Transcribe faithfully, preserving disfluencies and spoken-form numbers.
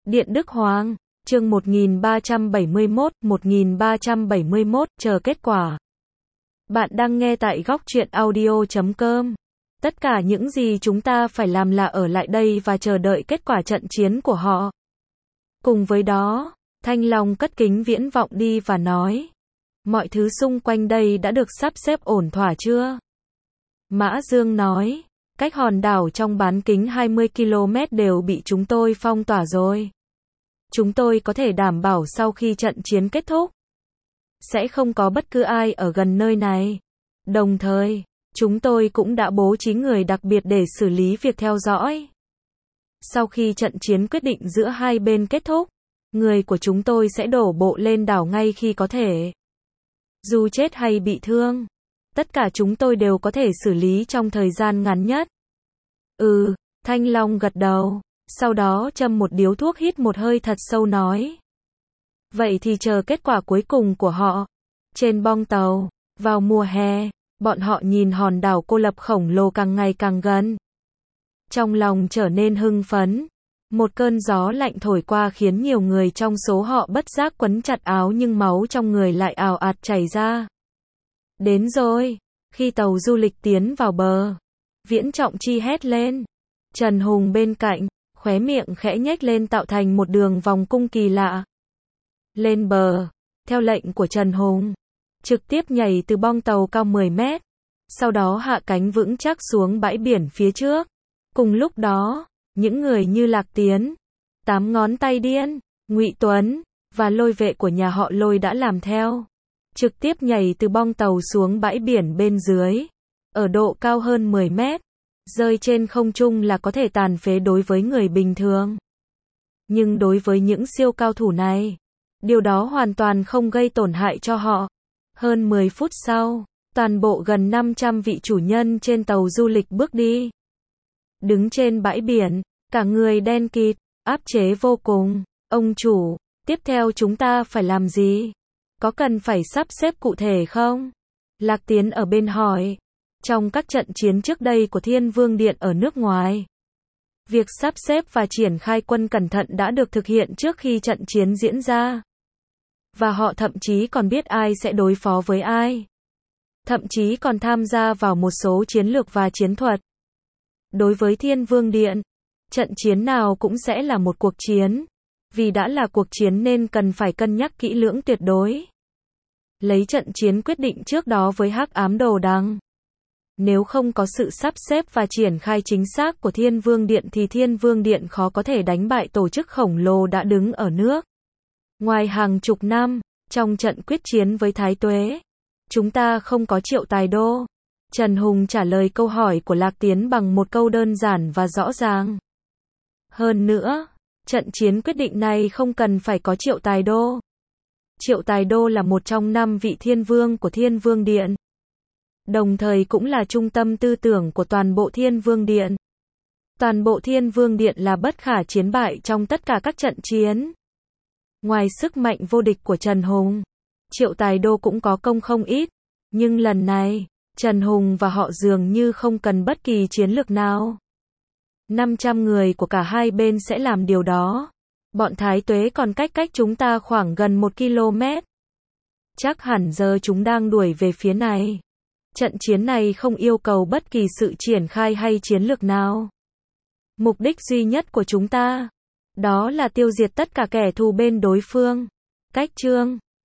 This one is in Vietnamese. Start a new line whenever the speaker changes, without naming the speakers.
Điện Đức Hoàng, chương một nghìn ba trăm bảy mươi mốt, một nghìn ba trăm bảy mươi mốt, chờ kết quả. Bạn đang nghe tại góc truyện audio chấm com. Tất cả những gì chúng ta phải làm là ở lại đây và chờ đợi kết quả trận chiến của họ. Cùng với đó, Thanh Long cất kính viễn vọng đi và nói: mọi thứ xung quanh đây đã được sắp xếp ổn thỏa chưa? Mã Dương nói: cách hòn đảo trong bán kính hai mươi ki lô mét đều bị chúng tôi phong tỏa rồi. Chúng tôi có thể đảm bảo sau khi trận chiến kết thúc, sẽ không có bất cứ ai ở gần nơi này. Đồng thời, chúng tôi cũng đã bố trí người đặc biệt để xử lý việc theo dõi. Sau khi trận chiến quyết định giữa hai bên kết thúc, người của chúng tôi sẽ đổ bộ lên đảo ngay khi có thể. Dù chết hay bị thương, tất cả chúng tôi đều có thể xử lý trong thời gian ngắn nhất. Ừ, Thanh Long gật đầu, sau đó châm một điếu thuốc, hít một hơi thật sâu nói: vậy thì chờ kết quả cuối cùng của họ. Trên bong tàu, vào mùa hè, bọn họ nhìn hòn đảo cô lập khổng lồ càng ngày càng gần. Trong lòng trở nên hưng phấn. Một cơn gió lạnh thổi qua khiến nhiều người trong số họ bất giác quấn chặt áo, nhưng máu trong người lại ào ạt chảy ra. Đến rồi. Khi tàu du lịch tiến vào bờ, Viễn Trọng Chi hét lên. Trần Hùng bên cạnh, khóe miệng khẽ nhếch lên tạo thành một đường vòng cung kỳ lạ. Lên bờ, theo lệnh của Trần Hùng, trực tiếp nhảy từ bong tàu cao mười mét, sau đó hạ cánh vững chắc xuống bãi biển phía trước. Cùng lúc đó, những người như Lạc Tiến, Tám Ngón Tay Điên, Ngụy Tuấn và Lôi vệ của nhà họ Lôi đã làm theo, trực tiếp nhảy từ bong tàu xuống bãi biển bên dưới, ở độ cao hơn mười mét, rơi trên không trung là có thể tàn phế đối với người bình thường. Nhưng đối với những siêu cao thủ này, điều đó hoàn toàn không gây tổn hại cho họ. Hơn mười phút sau, toàn bộ gần năm trăm vị chủ nhân trên tàu du lịch bước đi. Đứng trên bãi biển, cả người đen kịt, áp chế vô cùng. Ông chủ, tiếp theo chúng ta phải làm gì? Có cần phải sắp xếp cụ thể không? Lạc Tiến ở bên hỏi. Trong các trận chiến trước đây của Thiên Vương Điện ở nước ngoài, việc sắp xếp và triển khai quân cẩn thận đã được thực hiện trước khi trận chiến diễn ra. Và họ thậm chí còn biết ai sẽ đối phó với ai. Thậm chí còn tham gia vào một số chiến lược và chiến thuật. Đối với Thiên Vương Điện, trận chiến nào cũng sẽ là một cuộc chiến. Vì đã là cuộc chiến nên cần phải cân nhắc kỹ lưỡng tuyệt đối. Lấy trận chiến quyết định trước đó với Hắc Ám Đồ Đằng. Nếu không có sự sắp xếp và triển khai chính xác của Thiên Vương Điện thì Thiên Vương Điện khó có thể đánh bại tổ chức khổng lồ đã đứng ở nước ngoài hàng chục năm. Trong trận quyết chiến với Thái Tuế, chúng ta không có Triệu Tài Đô. Trần Hùng trả lời câu hỏi của Lạc Tiến bằng một câu đơn giản và rõ ràng. Hơn nữa, trận chiến quyết định này không cần phải có Triệu Tài Đô. Triệu Tài Đô là một trong năm vị thiên vương của Thiên Vương Điện, đồng thời cũng là trung tâm tư tưởng của toàn bộ Thiên Vương Điện. Toàn bộ Thiên Vương Điện là bất khả chiến bại trong tất cả các trận chiến. Ngoài sức mạnh vô địch của Trần Hùng, Triệu Tài Đô cũng có công không ít. Nhưng lần này, Trần Hùng và họ dường như không cần bất kỳ chiến lược nào. năm trăm người của cả hai bên sẽ làm điều đó. Bọn Thái Tuế còn cách cách chúng ta khoảng gần một ki lô mét. Chắc hẳn giờ chúng đang đuổi về phía này. Trận chiến này không yêu cầu bất kỳ sự triển khai hay chiến lược nào. Mục đích duy nhất của chúng ta, đó là tiêu diệt tất cả kẻ thù bên đối phương. Cách chương